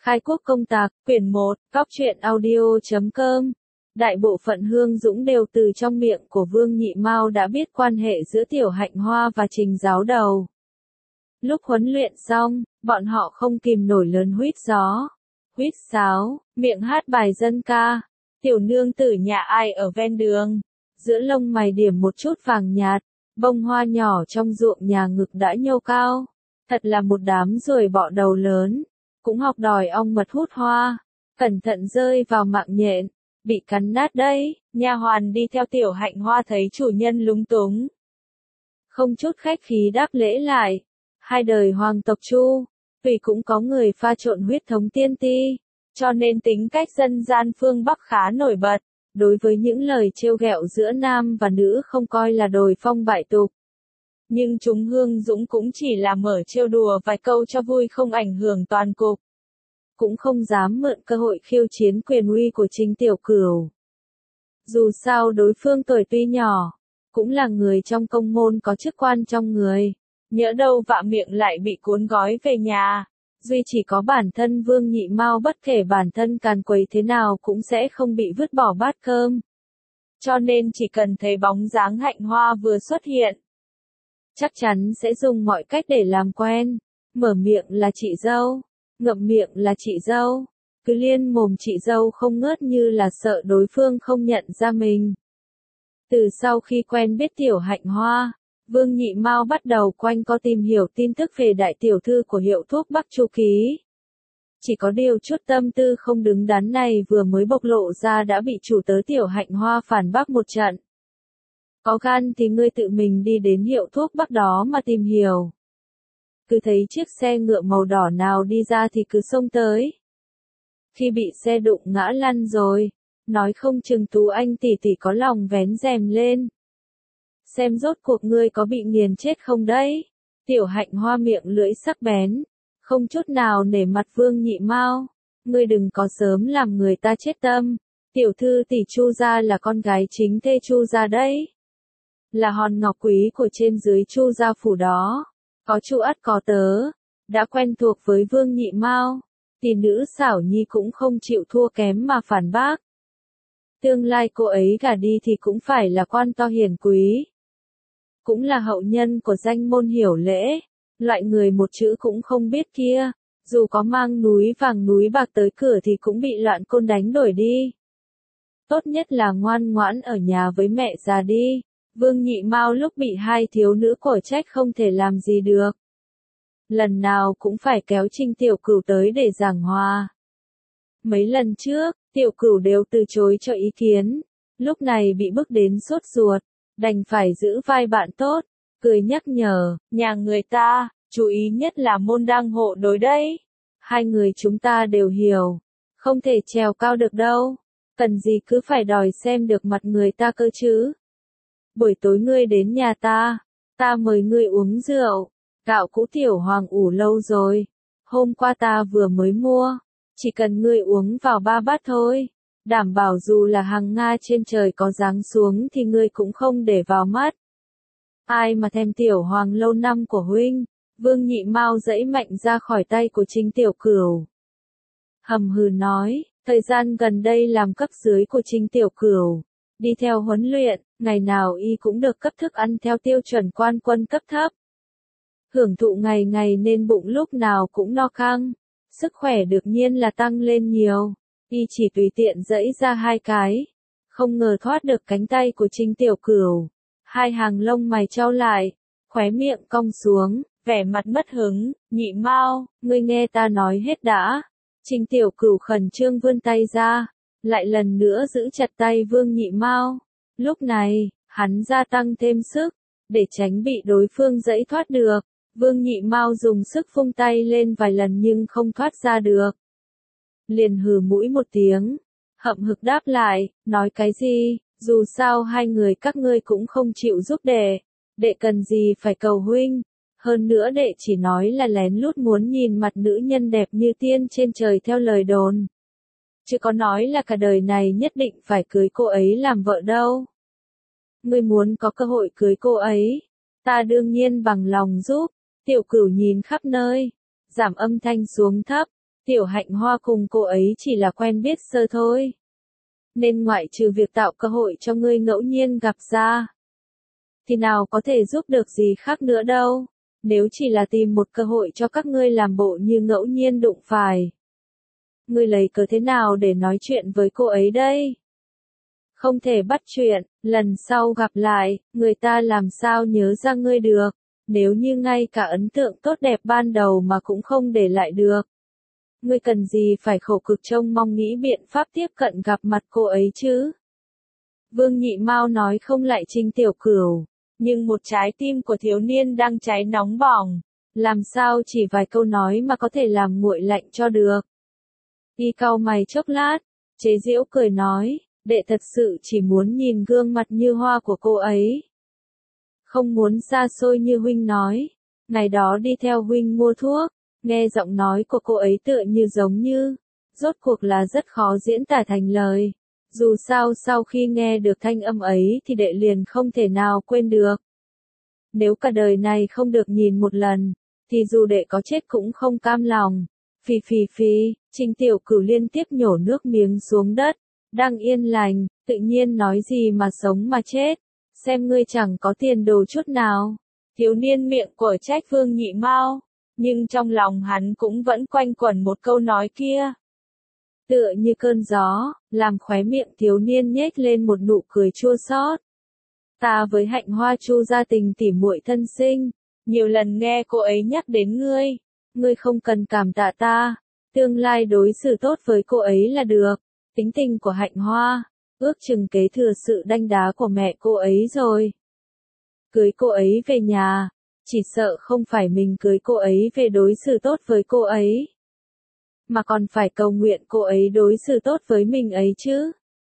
Khai quốc công tạc, quyển 1, Cóc truyện audio.com. Đại bộ phận Hương Dũng đều từ trong miệng của Vương Nhị Mao đã biết quan hệ giữa Tiểu Hạnh Hoa và Trình Giáo Đầu. Lúc huấn luyện xong, bọn họ không kìm nổi lớn huýt gió, huýt sáo, miệng hát bài dân ca. Tiểu nương tử nhà ai ở ven đường, giữa lông mày điểm một chút vàng nhạt, bông hoa nhỏ trong ruộng nhà ngực đã nhô cao. Thật là một đám ruồi bọ đầu lớn, cũng học đòi ong mật hút hoa, cẩn thận rơi vào mạng nhện, bị cắn nát đấy. Nha hoàn đi theo Tiểu Hạnh Hoa thấy chủ nhân lúng túng, không chút khách khí đáp lễ lại. Hai đời hoàng tộc Chu, vì cũng có người pha trộn huyết thống tiên ti, cho nên tính cách dân gian phương Bắc khá nổi bật. Đối với những lời trêu ghẹo giữa nam và nữ không coi là đồi phong bại tục. Nhưng chúng Hương Dũng cũng chỉ là mở trêu đùa vài câu cho vui, không ảnh hưởng toàn cục. Cũng không dám mượn cơ hội khiêu chiến quyền uy của Trình Tiểu Cửu. Dù sao đối phương tuổi tuy nhỏ, cũng là người trong công môn có chức quan trong người. Nhỡ đâu vạ miệng lại bị cuốn gói về nhà. Duy chỉ có bản thân Vương Nhị Mao bất kể bản thân càn quấy thế nào cũng sẽ không bị vứt bỏ bát cơm. Cho nên chỉ cần thấy bóng dáng Hạnh Hoa vừa xuất hiện, chắc chắn sẽ dùng mọi cách để làm quen. Mở miệng là chị dâu, ngậm miệng là chị dâu, cứ liên mồm chị dâu không ngớt như là sợ đối phương không nhận ra mình. Từ sau khi quen biết Tiểu Hạnh Hoa, Vương Nhị Mao bắt đầu quanh co tìm hiểu tin tức về đại tiểu thư của hiệu thuốc Bắc Chu Ký. Chỉ có điều chút tâm tư không đứng đắn này vừa mới bộc lộ ra đã bị chủ tớ Tiểu Hạnh Hoa phản bác một trận. Có gan thì ngươi tự mình đi đến hiệu thuốc Bắc đó mà tìm hiểu. Cứ thấy chiếc xe ngựa màu đỏ nào đi ra thì cứ xông tới. Khi bị xe đụng ngã lăn rồi, nói không chừng Tú Anh tỷ tỷ có lòng vén rèm lên. Xem rốt cuộc ngươi có bị nghiền chết không đấy. Tiểu Hạnh Hoa miệng lưỡi sắc bén, không chút nào nể mặt Vương Nhị Mao. Ngươi đừng có sớm làm người ta chết tâm. Tiểu thư tỷ Chu gia là con gái chính thê Chu gia đấy. Là hòn ngọc quý của trên dưới Chu gia phủ đó. Có Chu ắt có tớ. Đã quen thuộc với Vương Nhị Mao, tỷ nữ xảo nhi cũng không chịu thua kém mà phản bác. Tương lai cô ấy gả đi thì cũng phải là quan to hiển quý. Cũng là hậu nhân của danh môn Hiểu Lễ, loại người một chữ cũng không biết kia, dù có mang núi vàng núi bạc tới cửa thì cũng bị loạn côn đánh đuổi đi. Tốt nhất là ngoan ngoãn ở nhà với mẹ già đi. Vương Nhị Mao lúc bị hai thiếu nữ cổ trách không thể làm gì được. Lần nào cũng phải kéo Trình Tiểu Cửu tới để giảng hòa. Mấy lần trước, Tiểu Cửu đều từ chối cho ý kiến, lúc này bị bức đến sốt ruột, đành phải giữ vai bạn tốt, cười nhắc nhở, nhà người ta, chú ý nhất là môn đăng hộ đối đấy. Hai người chúng ta đều hiểu, không thể trèo cao được đâu, cần gì cứ phải đòi xem được mặt người ta cơ chứ. Buổi tối ngươi đến nhà ta mời ngươi uống rượu, gạo cũ Tiểu Hoàng ủ lâu rồi, hôm qua ta vừa mới mua, chỉ cần ngươi uống vào 3 bát thôi, đảm bảo dù là hàng Nga trên trời có giáng xuống thì ngươi cũng không để vào mắt. Ai mà thèm Tiểu Hoàng lâu năm của huynh. Vương Nhị Mao giãy mạnh ra khỏi tay của Trình Tiểu Cửu. Hầm hừ nói, thời gian gần đây làm cấp dưới của Trình Tiểu Cửu, đi theo huấn luyện, ngày nào y cũng được cấp thức ăn theo tiêu chuẩn quan quân cấp thấp. Hưởng thụ ngày ngày nên bụng lúc nào cũng no căng, sức khỏe đương nhiên là tăng lên nhiều. Y chỉ tùy tiện giãy ra 2 cái, không ngờ thoát được cánh tay của Trình Tiểu Cửu. Hai hàng lông mày chau lại, khóe miệng cong xuống, vẻ mặt mất hứng. Nhị Mao, ngươi nghe ta nói hết đã. Trình Tiểu Cửu khẩn trương vươn tay ra, lại lần nữa giữ chặt tay Vương Nhị Mao. Lúc này, hắn gia tăng thêm sức, để tránh bị đối phương giãy thoát được. Vương Nhị Mao dùng sức vung tay lên vài lần nhưng không thoát ra được. Liền hừ mũi một tiếng, hậm hực đáp lại, nói cái gì, dù sao hai người các ngươi cũng không chịu giúp đệ cần gì phải cầu huynh, hơn nữa đệ chỉ nói là lén lút muốn nhìn mặt nữ nhân đẹp như tiên trên trời theo lời đồn. Chứ có nói là cả đời này nhất định phải cưới cô ấy làm vợ đâu. Ngươi muốn có cơ hội cưới cô ấy, ta đương nhiên bằng lòng giúp. Tiểu Cửu nhìn khắp nơi, giảm âm thanh xuống thấp. Tiểu Hạnh Hoa cùng cô ấy chỉ là quen biết sơ thôi. Nên ngoại trừ việc tạo cơ hội cho ngươi ngẫu nhiên gặp ra, thì nào có thể giúp được gì khác nữa đâu. Nếu chỉ là tìm một cơ hội cho các ngươi làm bộ như ngẫu nhiên đụng phải. Ngươi lấy cớ thế nào để nói chuyện với cô ấy đây? Không thể bắt chuyện, lần sau gặp lại, người ta làm sao nhớ ra ngươi được, nếu như ngay cả ấn tượng tốt đẹp ban đầu mà cũng không để lại được. Ngươi cần gì phải khổ cực trông mong nghĩ biện pháp tiếp cận gặp mặt cô ấy chứ? Vương Nhị Mao nói không lại Trình Tiểu Cửu, nhưng một trái tim của thiếu niên đang cháy nóng bỏng, làm sao chỉ vài câu nói mà có thể làm nguội lạnh cho được. Y cau mày chốc lát, chế giễu cười nói, đệ thật sự chỉ muốn nhìn gương mặt như hoa của cô ấy. Không muốn xa xôi như huynh nói, ngày đó đi theo huynh mua thuốc, nghe giọng nói của cô ấy tựa như giống như, rốt cuộc là rất khó diễn tả thành lời. Dù sao sau khi nghe được thanh âm ấy thì đệ liền không thể nào quên được. Nếu cả đời này không được nhìn một lần, thì dù đệ có chết cũng không cam lòng. Phì phì phì, Trình Tiểu Cửu liên tiếp nhổ nước miếng xuống đất, đang yên lành, tự nhiên nói gì mà sống mà chết, xem ngươi chẳng có tiền đồ chút nào. Thiếu niên miệng của trách Vương Nhị Mao, nhưng trong lòng hắn cũng vẫn quanh quẩn một câu nói kia. Tựa như cơn gió, làm khóe miệng thiếu niên nhếch lên một nụ cười chua xót. Ta với Hạnh Hoa Chu gia tình tỉ muội thân sinh, nhiều lần nghe cô ấy nhắc đến ngươi, ngươi không cần cảm tạ ta, tương lai đối xử tốt với cô ấy là được. Tính tình của Hạnh Hoa, ước chừng kế thừa sự đanh đá của mẹ cô ấy rồi. Cưới cô ấy về nhà, chỉ sợ không phải mình cưới cô ấy về đối xử tốt với cô ấy, mà còn phải cầu nguyện cô ấy đối xử tốt với mình ấy chứ.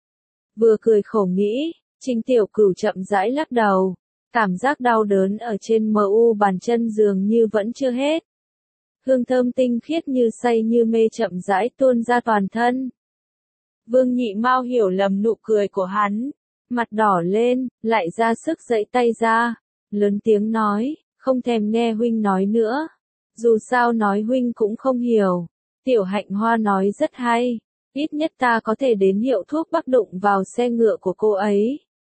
Vừa cười khổ nghĩ, Trình Tiểu Cửu chậm rãi lắc đầu, cảm giác đau đớn ở trên mu bàn chân dường như vẫn chưa hết. Hương thơm tinh khiết như say như mê chậm rãi tuôn ra toàn thân. Vương Nhị Mao hiểu lầm nụ cười của hắn, mặt đỏ lên, lại ra sức giãy tay ra, lớn tiếng nói, không thèm nghe huynh nói nữa. Dù sao nói huynh cũng không hiểu. Tiểu Hạnh Hoa nói rất hay, ít nhất ta có thể đến hiệu thuốc bắc đụng vào xe ngựa của cô ấy.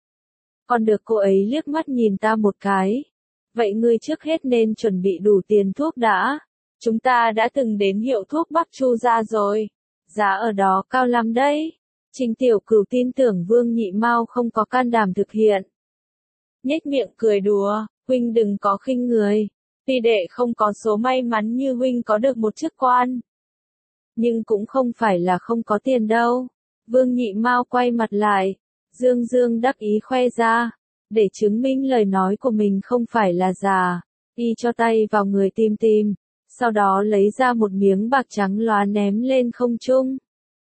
Còn được cô ấy liếc mắt nhìn ta một cái. Vậy ngươi trước hết nên chuẩn bị đủ tiền thuốc đã. Chúng ta đã từng đến hiệu thuốc Bắc Chu gia rồi. Giá ở đó cao lắm đấy. Trình Tiểu Cửu tin tưởng Vương Nhị Mao không có can đảm thực hiện. Nhếch miệng cười đùa, huynh đừng có khinh người. Tuy đệ không có số may mắn như huynh có được một chức quan, nhưng cũng không phải là không có tiền đâu. Vương Nhị Mao quay mặt lại, dương dương đắc ý khoe ra, để chứng minh lời nói của mình không phải là giả. Y cho tay vào người tìm tìm, sau đó lấy ra một miếng bạc trắng lóa ném lên không trung.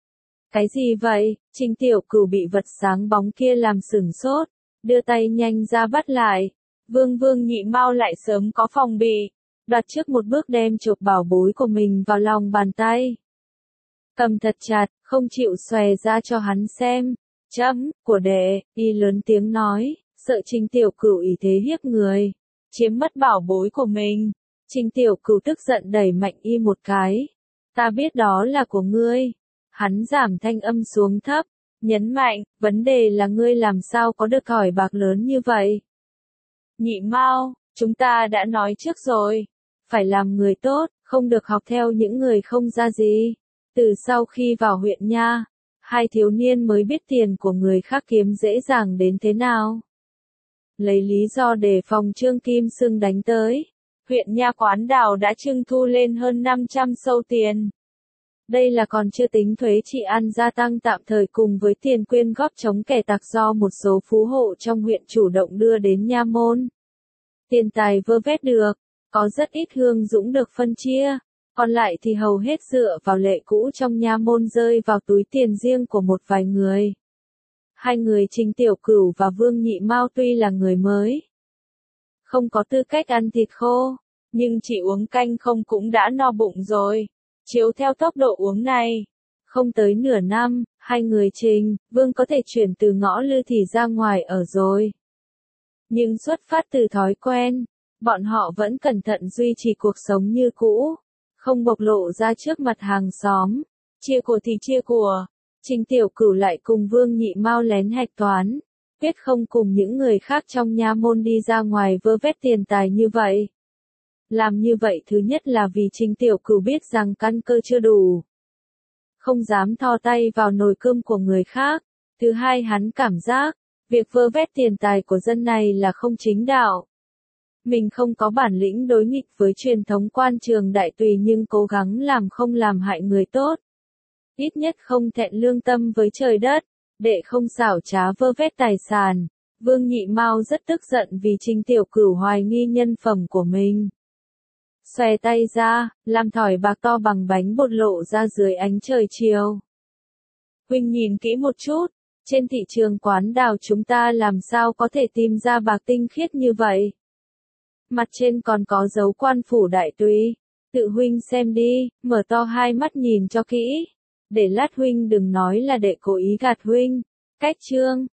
Cái gì vậy? Trình Tiểu Cửu bị vật sáng bóng kia làm sửng sốt, đưa tay nhanh ra bắt lại. Vương Nhị Mao lại sớm có phòng bị, đoạt trước một bước đem chộp bảo bối của mình vào lòng bàn tay. Cầm thật chặt, không chịu xòe ra cho hắn xem. Chấm, của đệ, y lớn tiếng nói, sợ Trình Tiểu Cửu ý thế hiếp người, chiếm mất bảo bối của mình. Trình Tiểu Cửu tức giận đẩy mạnh y một cái. Ta biết đó là của ngươi. Hắn giảm thanh âm xuống thấp, nhấn mạnh, vấn đề là ngươi làm sao có được thỏi bạc lớn như vậy. Nhị Mao, chúng ta đã nói trước rồi, phải làm người tốt, không được học theo những người không ra gì. Từ sau khi vào huyện nha, hai thiếu niên mới biết tiền của người khác kiếm dễ dàng đến thế nào. Lấy lý do để phòng Trương Kim Sương đánh tới, huyện nha Quán Đào đã trưng thu lên hơn 500 sâu tiền. Đây là còn chưa tính thuế trị ăn gia tăng tạm thời cùng với tiền quyên góp chống kẻ tặc do một số phú hộ trong huyện chủ động đưa đến nha môn. Tiền tài vơ vét được, có rất ít hương dũng được phân chia, còn lại thì hầu hết dựa vào lệ cũ trong nha môn rơi vào túi tiền riêng của một vài người. Hai người Trình Tiểu Cửu và Vương Nhị Mao tuy là người mới, không có tư cách ăn thịt khô, nhưng chỉ uống canh không cũng đã no bụng rồi. Chiếu theo tốc độ uống này, không tới nửa năm, hai người Trình, Vương có thể chuyển từ ngõ Lư Thị ra ngoài ở rồi. Nhưng xuất phát từ thói quen, bọn họ vẫn cẩn thận duy trì cuộc sống như cũ, không bộc lộ ra trước mặt hàng xóm. Chia của thì chia của. Trình Tiểu Cửu lại cùng Vương Nhị Mao lén hạch toán, quyết không cùng những người khác trong nha môn đi ra ngoài vơ vét tiền tài như vậy. Làm như vậy thứ nhất là vì Trình Tiểu Cửu biết rằng căn cơ chưa đủ, không dám thò tay vào nồi cơm của người khác. Thứ hai, hắn cảm giác, việc vơ vét tiền tài của dân này là không chính đạo. Mình không có bản lĩnh đối nghịch với truyền thống quan trường đại tùy nhưng cố gắng làm không làm hại người tốt. Ít nhất không thẹn lương tâm với trời đất, để không xảo trá vơ vét tài sản. Vương Nhị Mao rất tức giận vì Trình Tiểu Cửu hoài nghi nhân phẩm của mình. Xòe tay ra, làm thỏi bạc to bằng bánh bột lộ ra dưới ánh trời chiều. Huynh nhìn kỹ một chút, trên thị trường quán đào chúng ta làm sao có thể tìm ra bạc tinh khiết như vậy? Mặt trên còn có dấu quan phủ đại tùy. Tự huynh xem đi, mở to hai mắt nhìn cho kỹ. Để lát huynh đừng nói là đệ cố ý gạt huynh. Cách chương